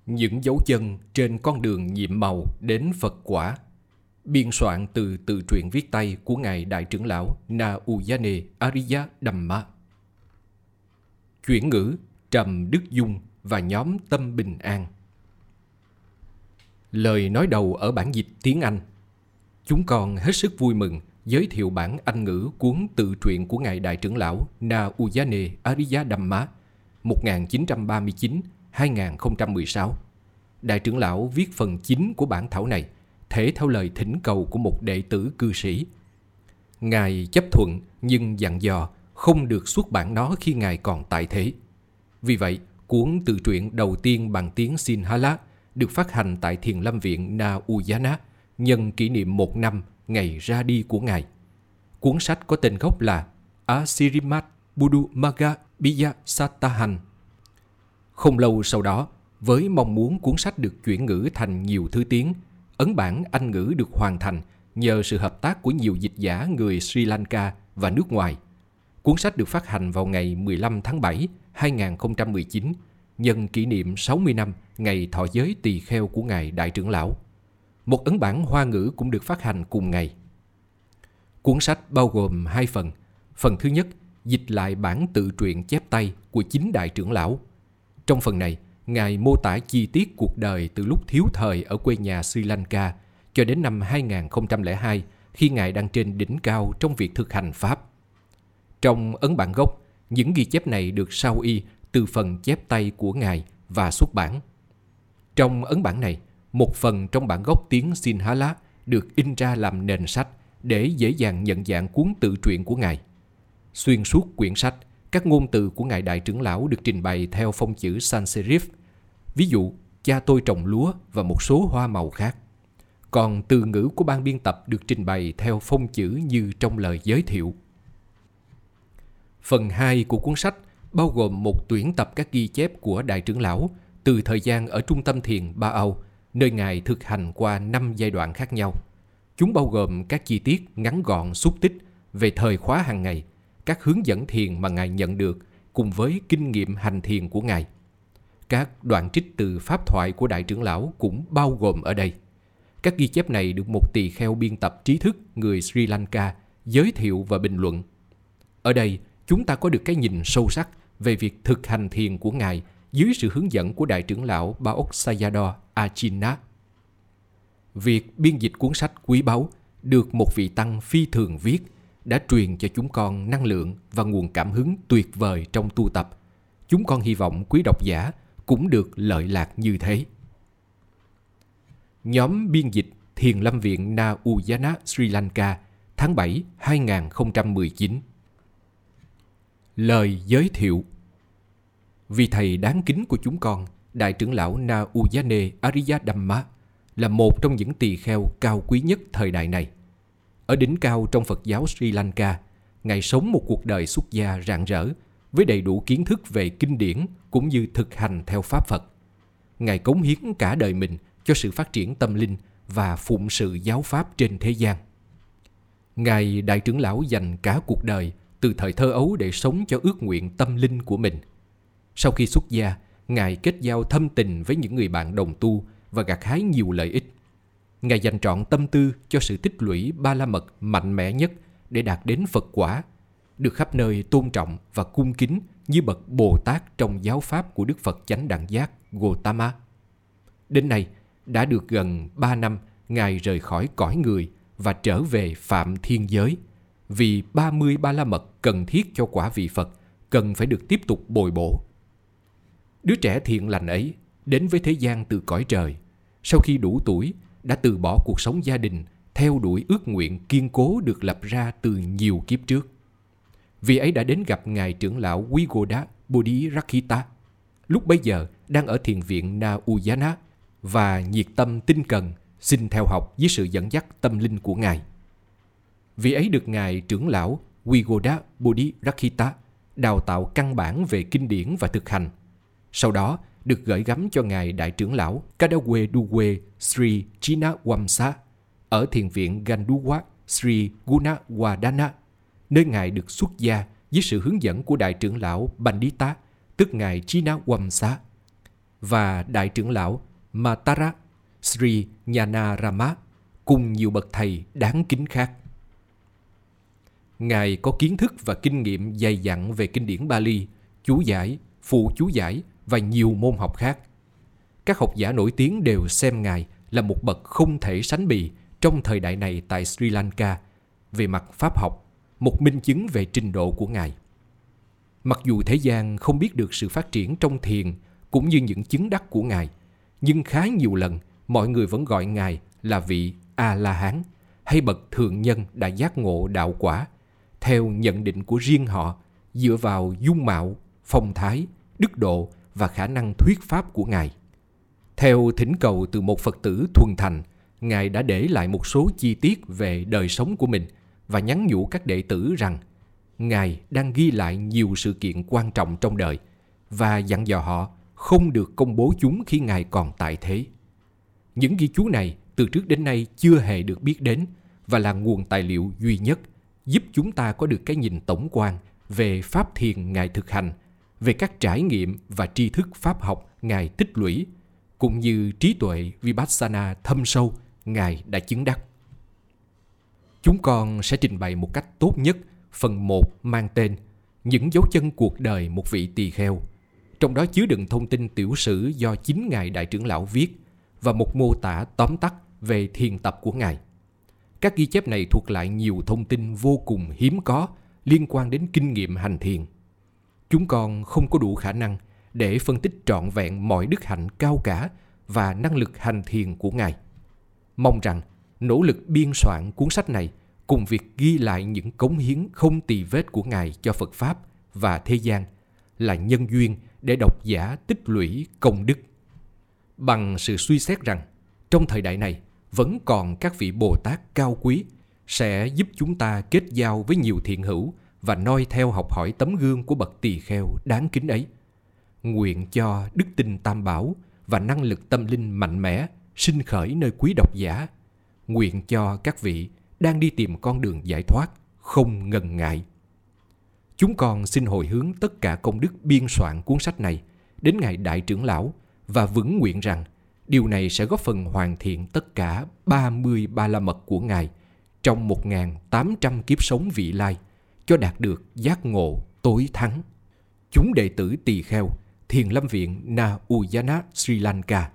Những dấu chân trên con đường nhiệm màu đến Phật quả. Biên soạn từ tự truyện viết tay của Ngài Đại trưởng lão Na Uyane Ariya Dhamma. Chuyển ngữ Trầm Đức Dung và nhóm Tâm Bình An. Lời nói đầu ở bản dịch tiếng Anh. Chúng con hết sức vui mừng giới thiệu bản Anh ngữ cuốn tự truyện của Ngài Đại trưởng lão Na Uyane Ariya Dhamma 1939-2016. Đại trưởng lão viết phần chính của bản thảo này thể theo lời thỉnh cầu của một đệ tử cư sĩ. Ngài chấp thuận nhưng dặn dò không được xuất bản nó khi Ngài còn tại thế. Vì vậy, cuốn tự truyện đầu tiên bằng tiếng Sinhala được phát hành tại Thiền Lâm Viện Na Uyana nhân kỷ niệm 1 năm ngày ra đi của Ngài. Cuốn sách có tên gốc là Asirimat Buddhu Magga Biya Satahan. Không lâu sau đó, với mong muốn cuốn sách được chuyển ngữ thành nhiều thứ tiếng, ấn bản Anh ngữ được hoàn thành nhờ sự hợp tác của nhiều dịch giả người Sri Lanka và nước ngoài. Cuốn sách được phát hành vào ngày 15 tháng 7, 2019, nhân kỷ niệm 60 năm ngày thọ giới tỳ kheo của Ngài Đại trưởng lão. Một ấn bản Hoa ngữ cũng được phát hành cùng ngày. Cuốn sách bao gồm 2 phần. Phần thứ nhất, dịch lại bản tự truyện chép tay của chính Đại trưởng lão. Trong phần này, Ngài mô tả chi tiết cuộc đời từ lúc thiếu thời ở quê nhà Sri Lanka cho đến năm 2002 khi Ngài đang trên đỉnh cao trong việc thực hành Pháp. Trong ấn bản gốc, những ghi chép này được sao y từ phần chép tay của Ngài và xuất bản. Trong ấn bản này, một phần trong bản gốc tiếng Sinhala được in ra làm nền sách để dễ dàng nhận dạng cuốn tự truyện của Ngài. Xuyên suốt quyển sách, các ngôn từ của Ngài Đại trưởng lão được trình bày theo phông chữ Sanskrit, ví dụ cha tôi trồng lúa và một số hoa màu khác. Còn từ ngữ của ban biên tập được trình bày theo phông chữ như trong lời giới thiệu. Phần 2 của cuốn sách bao gồm một tuyển tập các ghi chép của Đại trưởng lão từ thời gian ở trung tâm thiền Ba Âu, nơi Ngài thực hành qua 5 giai đoạn khác nhau. Chúng bao gồm các chi tiết ngắn gọn xúc tích về thời khóa hàng ngày, các hướng dẫn thiền mà Ngài nhận được cùng với kinh nghiệm hành thiền của Ngài. Các đoạn trích từ pháp thoại của Đại trưởng lão cũng bao gồm ở đây. Các ghi chép này được một tỳ kheo biên tập trí thức người Sri Lanka giới thiệu và bình luận. Ở đây, chúng ta có được cái nhìn sâu sắc về việc thực hành thiền của Ngài dưới sự hướng dẫn của Đại trưởng lão Baok Sayadaw Ajina. Việc biên dịch cuốn sách quý báu được một vị tăng phi thường viết đã truyền cho chúng con năng lượng và nguồn cảm hứng tuyệt vời trong tu tập. Chúng con hy vọng quý độc giả cũng được lợi lạc như thế. Nhóm biên dịch Thiền Lâm Viện Na Uyana Sri Lanka, tháng 7, 2019. Lời giới thiệu. Vị thầy đáng kính của chúng con, Đại trưởng lão Na Uyane Ariya Dhamma, là một trong những tỳ kheo cao quý nhất thời đại này. Ở đỉnh cao trong Phật giáo Sri Lanka, Ngài sống một cuộc đời xuất gia rạng rỡ với đầy đủ kiến thức về kinh điển cũng như thực hành theo Pháp Phật. Ngài cống hiến cả đời mình cho sự phát triển tâm linh và phụng sự giáo Pháp trên thế gian. Ngài Đại trưởng lão dành cả cuộc đời từ thời thơ ấu để sống cho ước nguyện tâm linh của mình. Sau khi xuất gia, Ngài kết giao thâm tình với những người bạn đồng tu và gặt hái nhiều lợi ích. Ngài dành trọn tâm tư cho sự tích lũy ba la mật mạnh mẽ nhất để đạt đến Phật quả, được khắp nơi tôn trọng và cung kính như bậc Bồ Tát trong giáo pháp của Đức Phật Chánh Đẳng Giác Gautama. Đến nay, đã được gần 3 năm Ngài rời khỏi cõi người và trở về phạm thiên giới, vì 30 ba la mật cần thiết cho quả vị Phật cần phải được tiếp tục bồi bổ. Đứa trẻ thiện lành ấy đến với thế gian từ cõi trời, sau khi đủ tuổi đã từ bỏ cuộc sống gia đình, theo đuổi ước nguyện kiên cố được lập ra từ nhiều kiếp trước. Vì ấy đã đến gặp Ngài trưởng lão Wigoda Bodhirakita, lúc bấy giờ đang ở thiền viện Na Uyana, và nhiệt tâm tinh cần xin theo học dưới sự dẫn dắt tâm linh của Ngài. Vì ấy được Ngài trưởng lão Wigoda Bodhirakita đào tạo căn bản về kinh điển và thực hành. Sau đó được gửi gắm cho Ngài Đại trưởng lão Kadawe Duwe Sri Chinawamsa ở thiền viện Ganduwa Sri Gunawadana, nơi Ngài được xuất gia dưới sự hướng dẫn của Đại trưởng lão Pandita, tức Ngài Chinawamsa. và đại trưởng lão Matara Sri Nyanarama cùng nhiều bậc thầy đáng kính khác. Ngài có kiến thức và kinh nghiệm dày dặn về kinh điển Bali, chú giải, phụ chú giải và nhiều môn học khác. Các học giả nổi tiếng đều xem Ngài là một bậc không thể sánh bì trong thời đại này tại Sri Lanka về mặt pháp học, một minh chứng về trình độ của Ngài. Mặc dù thế gian không biết được sự phát triển trong thiền cũng như những chứng đắc của Ngài, nhưng khá nhiều lần mọi người vẫn gọi Ngài là vị A-la-hán hay bậc thượng nhân đã giác ngộ đạo quả, theo nhận định của riêng họ dựa vào dung mạo, phong thái, đức độ và khả năng thuyết pháp của Ngài. Theo thỉnh cầu từ một Phật tử thuần thành, Ngài đã để lại một số chi tiết về đời sống của mình và nhắn nhủ các đệ tử rằng Ngài đang ghi lại nhiều sự kiện quan trọng trong đời và dặn dò họ không được công bố chúng khi Ngài còn tại thế. Những ghi chú này từ trước đến nay chưa hề được biết đến và là nguồn tài liệu duy nhất giúp chúng ta có được cái nhìn tổng quan về pháp thiền Ngài thực hành, về các trải nghiệm và tri thức pháp học Ngài tích lũy, cũng như trí tuệ Vipassana thâm sâu Ngài đã chứng đắc. Chúng con sẽ trình bày một cách tốt nhất phần 1 mang tên Những dấu chân cuộc đời một vị tỳ kheo. Trong đó chứa đựng thông tin tiểu sử do chính Ngài Đại trưởng lão viết và một mô tả tóm tắt về thiền tập của Ngài. Các ghi chép này thuộc lại nhiều thông tin vô cùng hiếm có liên quan đến kinh nghiệm hành thiền. Chúng con không có đủ khả năng để phân tích trọn vẹn mọi đức hạnh cao cả và năng lực hành thiền của Ngài. Mong rằng nỗ lực biên soạn cuốn sách này cùng việc ghi lại những cống hiến không tì vết của Ngài cho Phật Pháp và thế gian là nhân duyên để độc giả tích lũy công đức. Bằng sự suy xét rằng trong thời đại này vẫn còn các vị Bồ Tát cao quý sẽ giúp chúng ta kết giao với nhiều thiện hữu và noi theo học hỏi tấm gương của bậc tỳ kheo đáng kính ấy. Nguyện cho đức tin Tam Bảo và năng lực tâm linh mạnh mẽ sinh khởi nơi quý độc giả. Nguyện cho các vị đang đi tìm con đường giải thoát không ngần ngại. Chúng con xin hồi hướng tất cả công đức biên soạn cuốn sách này đến Ngài Đại trưởng lão và vững nguyện rằng điều này sẽ góp phần hoàn thiện tất cả 30 ba la mật của Ngài trong 1.800 kiếp sống vị lai cho đạt được giác ngộ tối thắng. Chúng đệ tử tỳ kheo, Thiền Lâm Viện Na Uyana, Sri Lanka.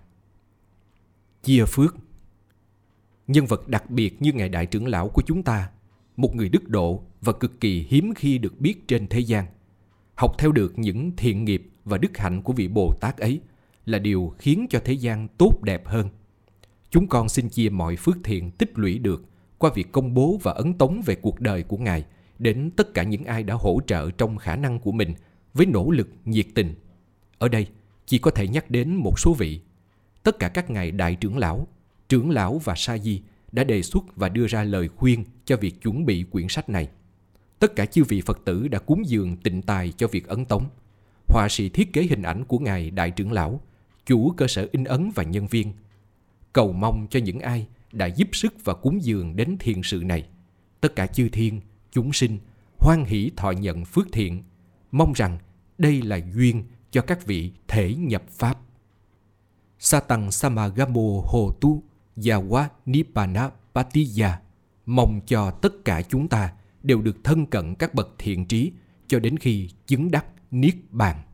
Chia phước. Nhân vật đặc biệt như Ngài Đại trưởng lão của chúng ta, một người đức độ và cực kỳ hiếm khi được biết trên thế gian, học theo được những thiện nghiệp và đức hạnh của vị Bồ Tát ấy là điều khiến cho thế gian tốt đẹp hơn. Chúng con xin chia mọi phước thiện tích lũy được qua việc công bố và ấn tống về cuộc đời của Ngài đến tất cả những ai đã hỗ trợ trong khả năng của mình với nỗ lực nhiệt tình. Ở đây chỉ có thể nhắc đến một số vị. Tất cả các ngài đại trưởng lão và sa di đã đề xuất và đưa ra lời khuyên cho việc chuẩn bị quyển sách này. Tất cả chư vị Phật tử đã cúng dường tịnh tài cho việc ấn tống. Họa sĩ thiết kế hình ảnh của ngài đại trưởng lão, chủ cơ sở in ấn và nhân viên. Cầu mong cho những ai đã giúp sức và cúng dường đến thiền sự này, tất cả chư thiên, chúng sinh hoan hỷ thọ nhận phước thiện, mong rằng đây là duyên cho các vị thể nhập Pháp. Satang Samagamo Hotu Yawa Nibbana Patiya, mong cho tất cả chúng ta đều được thân cận các bậc thiện trí cho đến khi chứng đắc Niết Bàn.